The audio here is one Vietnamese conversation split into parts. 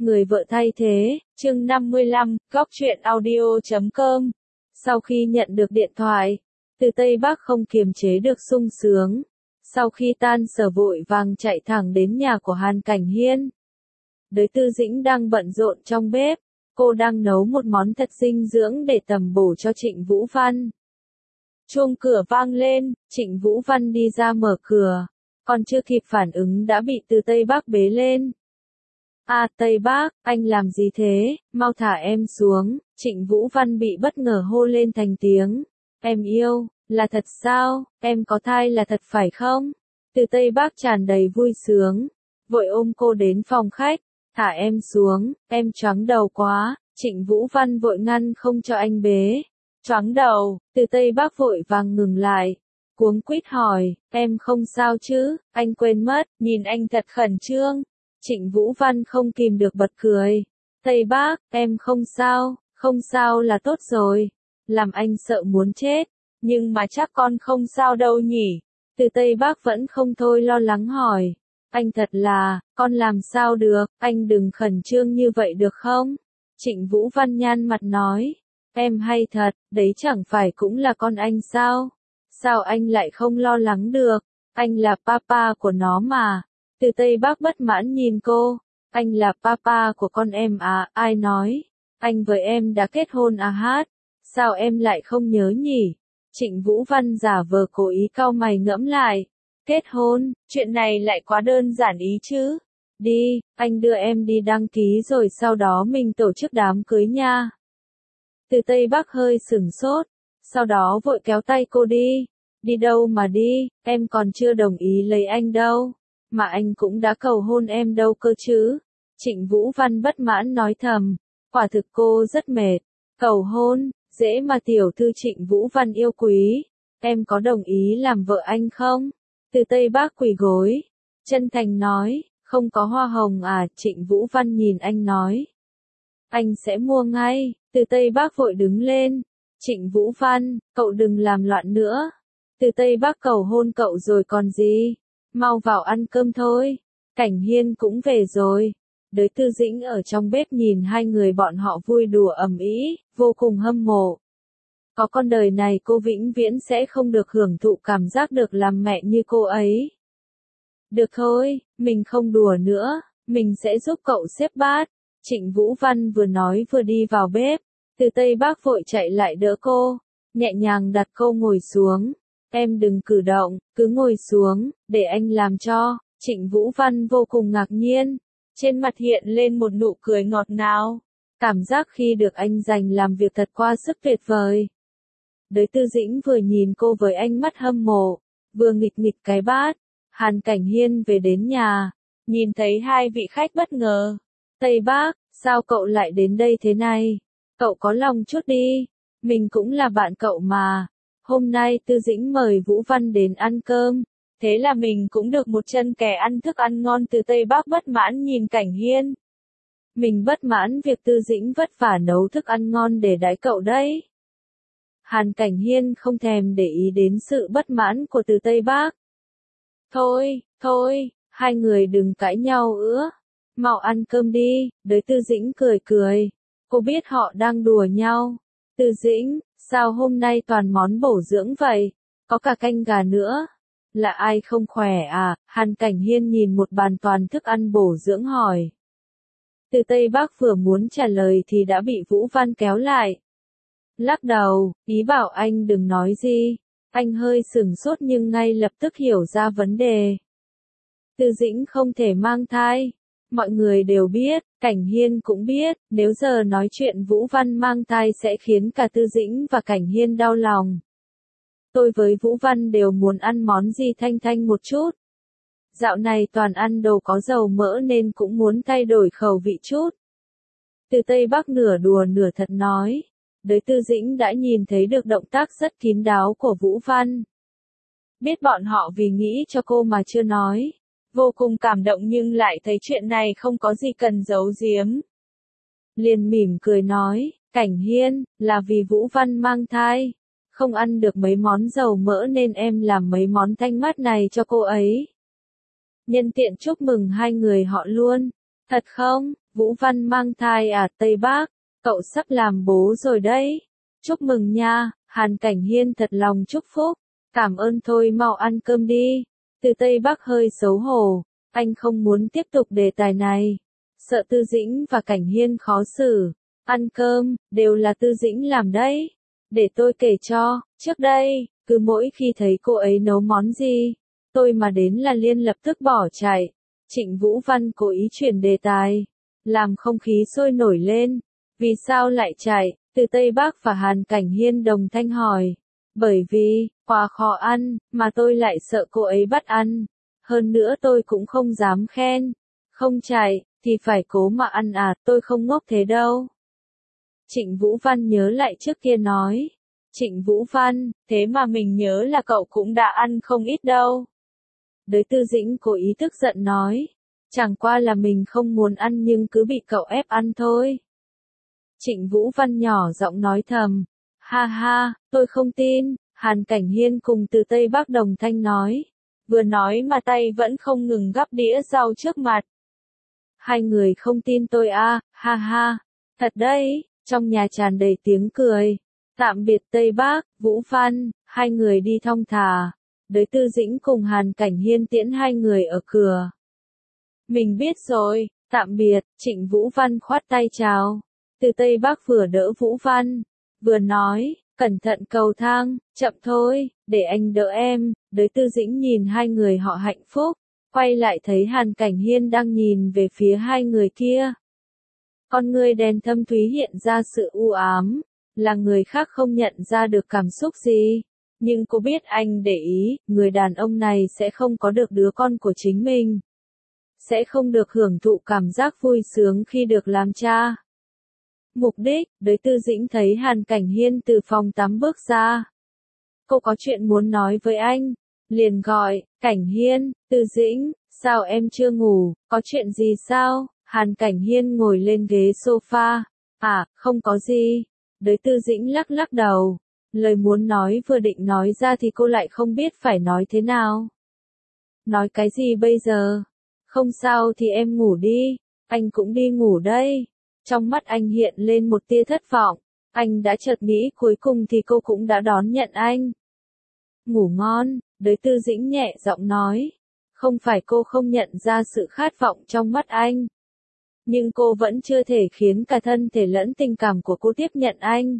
Người vợ thay thế, chương 55, góc truyện audio.com. Sau khi nhận được điện thoại, Từ Tây Bắc không kiềm chế được sung sướng. Sau khi tan sở vội vàng chạy thẳng đến nhà của Hàn Cảnh Hiên. Đới Tư Dĩnh đang bận rộn trong bếp, cô đang nấu một món thật dinh dưỡng để tầm bổ cho Trịnh Vũ Văn. Chuông cửa vang lên, Trịnh Vũ Văn đi ra mở cửa, còn chưa kịp phản ứng đã bị Từ Tây Bắc bế lên. À Tây Bắc, anh làm gì thế, mau thả em xuống, Trịnh Vũ Văn bị bất ngờ hô lên thành tiếng. Em yêu, là thật sao, em có thai là thật phải không? Từ Tây Bắc tràn đầy vui sướng, vội ôm cô đến phòng khách, thả em xuống, em choáng đầu quá, Trịnh Vũ Văn vội ngăn không cho anh bế. Choáng đầu, Từ Tây Bắc vội vàng ngừng lại, cuống quýt hỏi, em không sao chứ, anh quên mất, nhìn anh thật khẩn trương. Trịnh Vũ Văn không kìm được bật cười. Tây Bắc, em không sao là tốt rồi. Làm anh sợ muốn chết. Nhưng mà chắc con không sao đâu nhỉ. Từ Tây Bắc vẫn không thôi lo lắng hỏi. Anh thật là, con làm sao được, anh đừng khẩn trương như vậy được không? Trịnh Vũ Văn nhăn mặt nói. Em hay thật, đấy chẳng phải cũng là con anh sao? Sao anh lại không lo lắng được? Anh là papa của nó mà. Từ Tây Bắc bất mãn nhìn cô, anh là papa của con em à, ai nói, anh với em đã kết hôn à hát, sao em lại không nhớ nhỉ? Trịnh Vũ Văn giả vờ cố ý cau mày ngẫm lại, kết hôn, chuyện này lại quá đơn giản ý chứ, đi, anh đưa em đi đăng ký rồi sau đó mình tổ chức đám cưới nha. Từ Tây Bắc hơi sửng sốt, sau đó vội kéo tay cô đi đâu mà đi, em còn chưa đồng ý lấy anh đâu. Mà anh cũng đã cầu hôn em đâu cơ chứ. Trịnh Vũ Văn bất mãn nói thầm. Quả thực cô rất mệt. Cầu hôn, dễ mà tiểu thư Trịnh Vũ Văn yêu quý. Em có đồng ý làm vợ anh không? Từ Tây Bắc quỳ gối. Chân thành nói, không có hoa hồng à? Trịnh Vũ Văn nhìn anh nói. Anh sẽ mua ngay. Từ Tây Bắc vội đứng lên. Trịnh Vũ Văn, cậu đừng làm loạn nữa. Từ Tây Bắc cầu hôn cậu rồi còn gì? Mau vào ăn cơm thôi. Cảnh Hiên cũng về rồi. Đới Tư Dĩnh ở trong bếp nhìn hai người bọn họ vui đùa ầm ĩ, vô cùng hâm mộ. Có con đời này cô vĩnh viễn sẽ không được hưởng thụ cảm giác được làm mẹ như cô ấy. Được thôi, mình không đùa nữa, mình sẽ giúp cậu xếp bát. Trịnh Vũ Văn vừa nói vừa đi vào bếp. Từ Tây Bắc vội chạy lại đỡ cô, nhẹ nhàng đặt cô ngồi xuống. Em đừng cử động, cứ ngồi xuống, để anh làm cho. Trịnh Vũ Văn vô cùng ngạc nhiên, trên mặt hiện lên một nụ cười ngọt ngào. Cảm giác khi được anh dành làm việc thật quá sức tuyệt vời. Đới Tư Dĩnh vừa nhìn cô với ánh mắt hâm mộ, vừa nghịch nghịch cái bát. Hàn Cảnh Hiên về đến nhà, nhìn thấy hai vị khách bất ngờ. Tây Bắc, sao cậu lại đến đây thế này? Cậu có lòng chút đi, mình cũng là bạn cậu mà. Hôm nay Tư Dĩnh mời Vũ Văn đến ăn cơm, thế là mình cũng được một chân kẻ ăn thức ăn ngon. Từ Tây Bắc bất mãn nhìn Cảnh Hiên. Mình bất mãn việc Tư Dĩnh vất vả nấu thức ăn ngon để đãi cậu đấy. Hàn Cảnh Hiên không thèm để ý đến sự bất mãn của Từ Tây Bắc. Thôi, hai người đừng cãi nhau nữa. Mau ăn cơm đi, đới Tư Dĩnh cười. Cô biết họ đang đùa nhau. Tư Dĩnh, sao hôm nay toàn món bổ dưỡng vậy? Có cả canh gà nữa. Là ai không khỏe à? Hàn Cảnh Hiên nhìn một bàn toàn thức ăn bổ dưỡng hỏi. Từ Tây Bắc vừa muốn trả lời thì đã bị Vũ Văn kéo lại. Lắc đầu, ý bảo anh đừng nói gì. Anh hơi sửng sốt nhưng ngay lập tức hiểu ra vấn đề. Tư Dĩnh không thể mang thai. Mọi người đều biết, Cảnh Hiên cũng biết, nếu giờ nói chuyện Vũ Văn mang thai sẽ khiến cả Tư Dĩnh và Cảnh Hiên đau lòng. Tôi với Vũ Văn đều muốn ăn món gì thanh một chút. Dạo này toàn ăn đồ có dầu mỡ nên cũng muốn thay đổi khẩu vị chút. Từ Tây Bắc nửa đùa nửa thật nói. Đới Tư Dĩnh đã nhìn thấy được động tác rất kín đáo của Vũ Văn. Biết bọn họ vì nghĩ cho cô mà chưa nói. Vô cùng cảm động nhưng lại thấy chuyện này không có gì cần giấu giếm. Liền mỉm cười nói, Cảnh Hiên, là vì Vũ Văn mang thai. Không ăn được mấy món dầu mỡ nên em làm mấy món thanh mát này cho cô ấy. Nhân tiện chúc mừng hai người họ luôn. Thật không? Vũ Văn mang thai à Tây Bắc, cậu sắp làm bố rồi đấy. Chúc mừng nha, Hàn Cảnh Hiên thật lòng chúc phúc. Cảm ơn thôi mau ăn cơm đi. Từ Tây Bắc hơi xấu hổ, anh không muốn tiếp tục đề tài này. Sợ Tư Dĩnh và Cảnh Hiên khó xử. Ăn cơm, đều là Tư Dĩnh làm đấy. Để tôi kể cho, trước đây, cứ mỗi khi thấy cô ấy nấu món gì, tôi mà đến là Liên lập tức bỏ chạy. Trịnh Vũ Văn cố ý chuyển đề tài, làm không khí sôi nổi lên. Vì sao lại chạy? Từ Tây Bắc và Hàn Cảnh Hiên đồng thanh hỏi. Bởi vì, quá khó ăn, mà tôi lại sợ cô ấy bắt ăn. Hơn nữa tôi cũng không dám khen. Không chạy, thì phải cố mà ăn à, tôi không ngốc thế đâu. Trịnh Vũ Văn nhớ lại trước kia nói. Trịnh Vũ Văn, thế mà mình nhớ là cậu cũng đã ăn không ít đâu. Đới Tư Dĩnh cố ý tức giận nói. Chẳng qua là mình không muốn ăn nhưng cứ bị cậu ép ăn thôi. Trịnh Vũ Văn nhỏ giọng nói thầm. Ha ha, tôi không tin. Hàn Cảnh Hiên cùng Từ Tây Bắc đồng thanh nói. Vừa nói mà tay vẫn không ngừng gắp đĩa rau trước mặt. Hai người không tin tôi à, ha ha. Thật đấy, trong nhà tràn đầy tiếng cười. Tạm biệt Tây Bắc, Vũ Văn, hai người đi thong thả. Đới Tư Dĩnh cùng Hàn Cảnh Hiên tiễn hai người ở cửa. Mình biết rồi, tạm biệt, Trịnh Vũ Văn khoát tay chào. Từ Tây Bắc vừa đỡ Vũ Văn, vừa nói, cẩn thận cầu thang, chậm thôi, để anh đỡ em. Đới Tư Dĩnh nhìn hai người họ hạnh phúc, quay lại thấy Hàn Cảnh Hiên đang nhìn về phía hai người kia. Con người đen thâm thúy hiện ra sự u ám, là người khác không nhận ra được cảm xúc gì. Nhưng cô biết anh để ý, người đàn ông này sẽ không có được đứa con của chính mình. Sẽ không được hưởng thụ cảm giác vui sướng khi được làm cha. Mục đích, Đới Tư Dĩnh thấy Hàn Cảnh Hiên từ phòng tắm bước ra. Cô có chuyện muốn nói với anh. Liền gọi, Cảnh Hiên, Tư Dĩnh, sao em chưa ngủ, có chuyện gì sao? Hàn Cảnh Hiên ngồi lên ghế sofa. À, không có gì. Đới Tư Dĩnh lắc lắc đầu. Lời muốn nói vừa định nói ra thì cô lại không biết phải nói thế nào. Nói cái gì bây giờ? Không sao thì em ngủ đi, anh cũng đi ngủ đây. Trong mắt anh hiện lên một tia thất vọng, anh đã chợt nghĩ cuối cùng thì cô cũng đã đón nhận anh. Ngủ ngon, Đới Tư Dĩnh nhẹ giọng nói. Không phải cô không nhận ra sự khát vọng trong mắt anh. Nhưng cô vẫn chưa thể khiến cả thân thể lẫn tình cảm của cô tiếp nhận anh.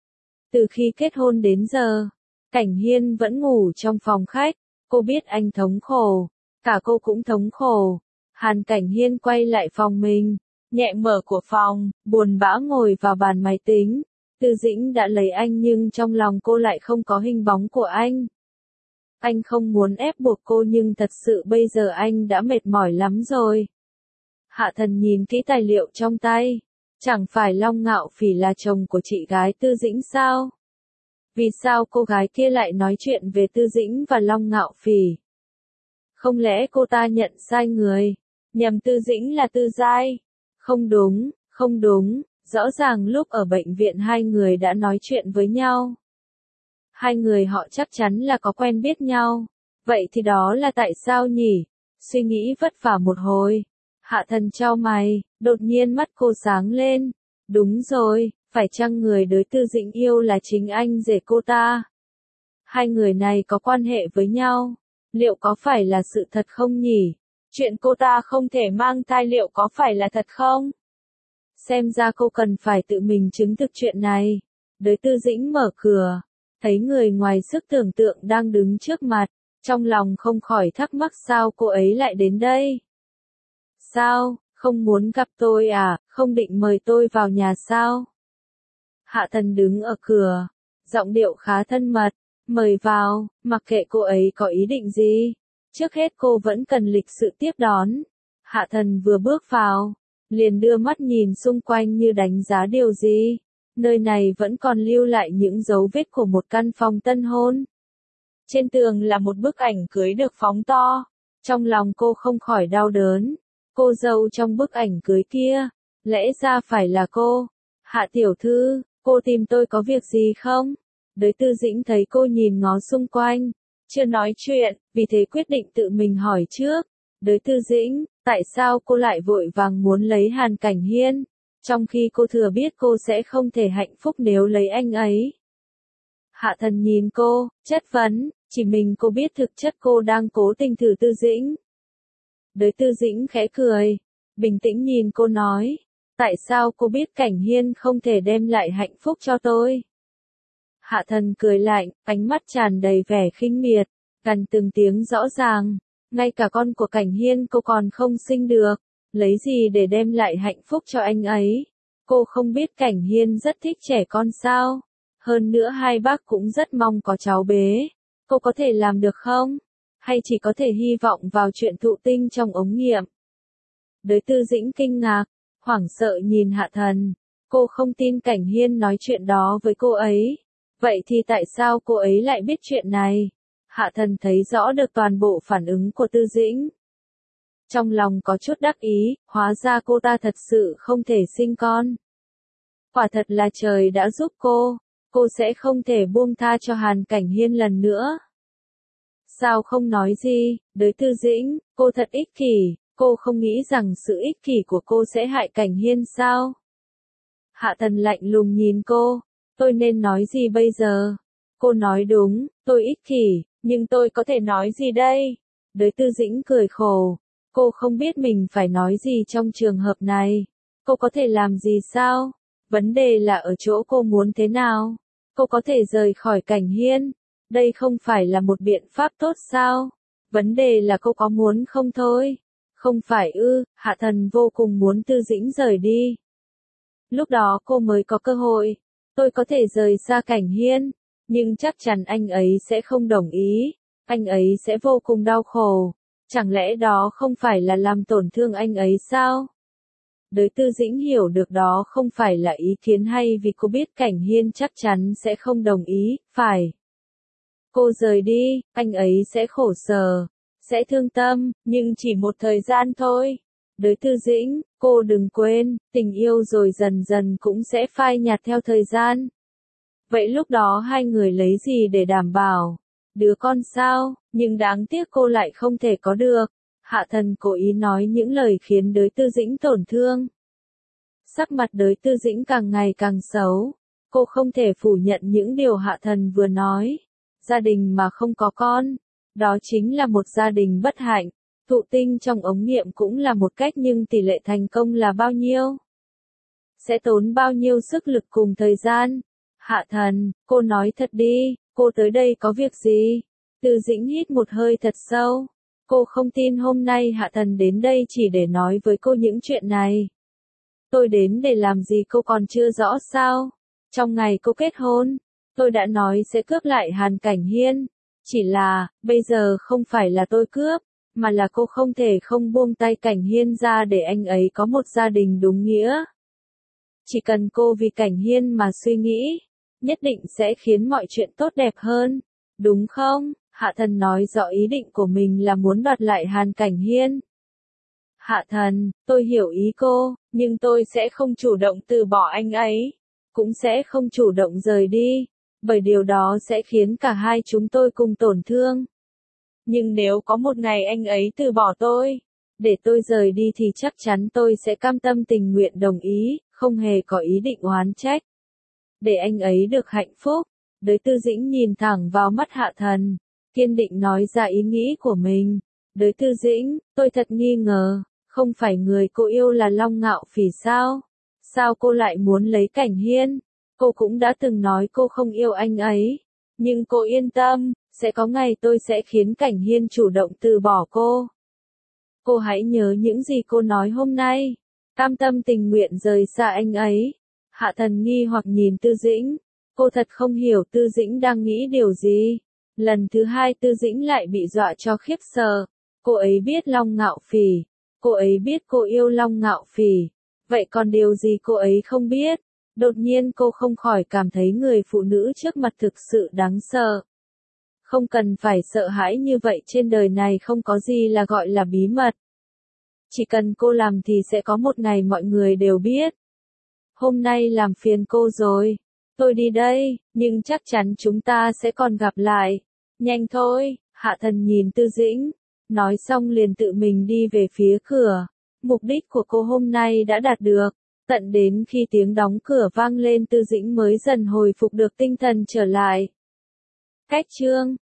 Từ khi kết hôn đến giờ, Cảnh Hiên vẫn ngủ trong phòng khách, cô biết anh thống khổ, cả cô cũng thống khổ. Hàn Cảnh Hiên quay lại phòng mình, nhẹ mở cửa phòng, buồn bã ngồi vào bàn máy tính. Tư Dĩnh đã lấy anh nhưng trong lòng cô lại không có hình bóng của anh. Anh không muốn ép buộc cô nhưng thật sự bây giờ anh đã mệt mỏi lắm rồi. Hạ Thần nhìn kỹ tài liệu trong tay. Chẳng phải Long Ngạo Phỉ là chồng của chị gái Tư Dĩnh sao? Vì sao cô gái kia lại nói chuyện về Tư Dĩnh và Long Ngạo Phỉ? Không lẽ cô ta nhận sai người? Nhầm Tư Dĩnh là Tư Giai? Không đúng, không đúng, rõ ràng lúc ở bệnh viện hai người đã nói chuyện với nhau. Hai người họ chắc chắn là có quen biết nhau. Vậy thì đó là tại sao nhỉ? Suy nghĩ vất vả một hồi. Hạ Thần chau mày, đột nhiên mắt cô sáng lên. Đúng rồi, phải chăng người Đới Tư Dĩnh yêu là chính anh rể cô ta? Hai người này có quan hệ với nhau. Liệu có phải là sự thật không nhỉ? Chuyện cô ta không thể mang thai liệu có phải là thật không? Xem ra cô cần phải tự mình chứng thực chuyện này. Đới Tư Dĩnh mở cửa, thấy người ngoài sức tưởng tượng đang đứng trước mặt, trong lòng không khỏi thắc mắc sao cô ấy lại đến đây. Sao, không muốn gặp tôi à, không định mời tôi vào nhà sao? Hạ Thần đứng ở cửa, giọng điệu khá thân mật, mời vào, mặc kệ cô ấy có ý định gì. Trước hết cô vẫn cần lịch sự tiếp đón. Hạ Thần vừa bước vào, liền đưa mắt nhìn xung quanh như đánh giá điều gì. Nơi này vẫn còn lưu lại những dấu vết của một căn phòng tân hôn. Trên tường là một bức ảnh cưới được phóng to. Trong lòng cô không khỏi đau đớn. Cô dâu trong bức ảnh cưới kia, lẽ ra phải là cô. Hạ tiểu thư, cô tìm tôi có việc gì không? Đới Tư Dĩnh thấy cô nhìn ngó xung quanh, chưa nói chuyện, vì thế quyết định tự mình hỏi trước. Đới Tư Dĩnh, Tại sao cô lại vội vàng muốn lấy Hàn Cảnh Hiên, trong khi cô thừa biết cô sẽ không thể hạnh phúc nếu lấy anh ấy? Hạ Thần nhìn cô, chất vấn, chỉ mình cô biết thực chất cô đang cố tình thử Tư Dĩnh. Đới Tư Dĩnh khẽ cười, bình tĩnh nhìn cô nói, tại sao cô biết Cảnh Hiên không thể đem lại hạnh phúc cho tôi? Hạ Thần cười lạnh, ánh mắt tràn đầy vẻ khinh miệt, gần từng tiếng rõ ràng, ngay cả con của Cảnh Hiên cô còn không sinh được, lấy gì để đem lại hạnh phúc cho anh ấy? Cô không biết Cảnh Hiên rất thích trẻ con sao? Hơn nữa hai bác cũng rất mong có cháu bế. Cô có thể làm được không? Hay chỉ có thể hy vọng vào chuyện thụ tinh trong ống nghiệm? Đới Tư Dĩnh kinh ngạc, hoảng sợ nhìn Hạ Thần. Cô không tin Cảnh Hiên nói chuyện đó với cô ấy. Vậy thì tại sao cô ấy lại biết chuyện này? Hạ Thần thấy rõ được toàn bộ phản ứng của Tư Dĩnh. Trong lòng có chút đắc ý, hóa ra cô ta thật sự không thể sinh con. Quả thật là trời đã giúp cô sẽ không thể buông tha cho Hàn Cảnh Hiên lần nữa. Sao không nói gì, Đới Tư Dĩnh, cô thật ích kỷ, cô không nghĩ rằng sự ích kỷ của cô sẽ hại Cảnh Hiên sao? Hạ Thần lạnh lùng nhìn cô, tôi nên nói gì bây giờ? Cô nói đúng, tôi ích kỷ, nhưng tôi có thể nói gì đây? Đới Tư Dĩnh cười khổ, cô không biết mình phải nói gì trong trường hợp này. Cô có thể làm gì sao? Vấn đề là ở chỗ cô muốn thế nào? Cô có thể rời khỏi Cảnh Hiên. Đây không phải là một biện pháp tốt sao? Vấn đề là cô có muốn không thôi. Không phải ư? Hạ Thần vô cùng muốn Tư Dĩnh rời đi. Lúc đó cô mới có cơ hội. Tôi có thể rời xa Cảnh Hiên, nhưng chắc chắn anh ấy sẽ không đồng ý. Anh ấy sẽ vô cùng đau khổ. Chẳng lẽ đó không phải là làm tổn thương anh ấy sao? Đới Tư Dĩnh hiểu được đó không phải là ý kiến hay vì cô biết Cảnh Hiên chắc chắn sẽ không đồng ý, phải. Cô rời đi, anh ấy sẽ khổ sở, sẽ thương tâm, nhưng chỉ một thời gian thôi. Đới Tư Dĩnh, cô đừng quên, tình yêu rồi dần dần cũng sẽ phai nhạt theo thời gian. Vậy lúc đó hai người lấy gì để đảm bảo? Đứa con sao, nhưng đáng tiếc cô lại không thể có được. Hạ Thần cố ý nói những lời khiến Đới Tư Dĩnh tổn thương. Sắc mặt Đới Tư Dĩnh càng ngày càng xấu. Cô không thể phủ nhận những điều Hạ Thần vừa nói. Gia đình mà không có con, đó chính là một gia đình bất hạnh. Thụ tinh trong ống nghiệm cũng là một cách nhưng tỷ lệ thành công là bao nhiêu? Sẽ tốn bao nhiêu sức lực cùng thời gian? Hạ Thần, cô nói thật đi, cô tới đây có việc gì? Tư Dĩnh hít một hơi thật sâu. Cô không tin hôm nay Hạ Thần đến đây chỉ để nói với cô những chuyện này. Tôi đến để làm gì cô còn chưa rõ sao? Trong ngày cô kết hôn, tôi đã nói sẽ cướp lại Hàn Cảnh Hiên. Chỉ là, bây giờ không phải là tôi cướp, mà là cô không thể không buông tay Cảnh Hiên ra để anh ấy có một gia đình đúng nghĩa. Chỉ cần cô vì Cảnh Hiên mà suy nghĩ, nhất định sẽ khiến mọi chuyện tốt đẹp hơn. Đúng không? Hạ Thần nói rõ ý định của mình là muốn đoạt lại Hàn Cảnh Hiên. Hạ Thần, tôi hiểu ý cô, nhưng tôi sẽ không chủ động từ bỏ anh ấy. Cũng sẽ không chủ động rời đi, bởi điều đó sẽ khiến cả hai chúng tôi cùng tổn thương. Nhưng nếu có một ngày anh ấy từ bỏ tôi, để tôi rời đi thì chắc chắn tôi sẽ cam tâm tình nguyện đồng ý, không hề có ý định oán trách. Để anh ấy được hạnh phúc. Đới Tư Dĩnh nhìn thẳng vào mắt Hạ Thần, kiên định nói ra ý nghĩ của mình. Đới Tư Dĩnh, tôi thật nghi ngờ, không phải người cô yêu là Long Ngạo Phỉ sao? Sao cô lại muốn lấy Cảnh Hiên? Cô cũng đã từng nói cô không yêu anh ấy. Nhưng cô yên tâm, sẽ có ngày tôi sẽ khiến Cảnh Hiên chủ động từ bỏ cô. Cô hãy nhớ những gì cô nói hôm nay. Cam tâm tình nguyện rời xa anh ấy. Hạ Thần nghi hoặc nhìn Tư Dĩnh. Cô thật không hiểu Tư Dĩnh đang nghĩ điều gì. Lần thứ hai Tư Dĩnh lại bị dọa cho khiếp sợ. Cô ấy biết Long Ngạo Phỉ. Cô ấy biết cô yêu Long Ngạo Phỉ. Vậy còn điều gì cô ấy không biết? Đột nhiên cô không khỏi cảm thấy người phụ nữ trước mặt thực sự đáng sợ. Không cần phải sợ hãi như vậy, trên đời này không có gì là gọi là bí mật. Chỉ cần cô làm thì sẽ có một ngày mọi người đều biết. Hôm nay làm phiền cô rồi. Tôi đi đây, nhưng chắc chắn chúng ta sẽ còn gặp lại. Nhanh thôi, Hạ Thần nhìn Tư Dĩnh. Nói xong liền tự mình đi về phía cửa. Mục đích của cô hôm nay đã đạt được. Tận đến khi tiếng đóng cửa vang lên Tư Dĩnh mới dần hồi phục được tinh thần trở lại. Cách chương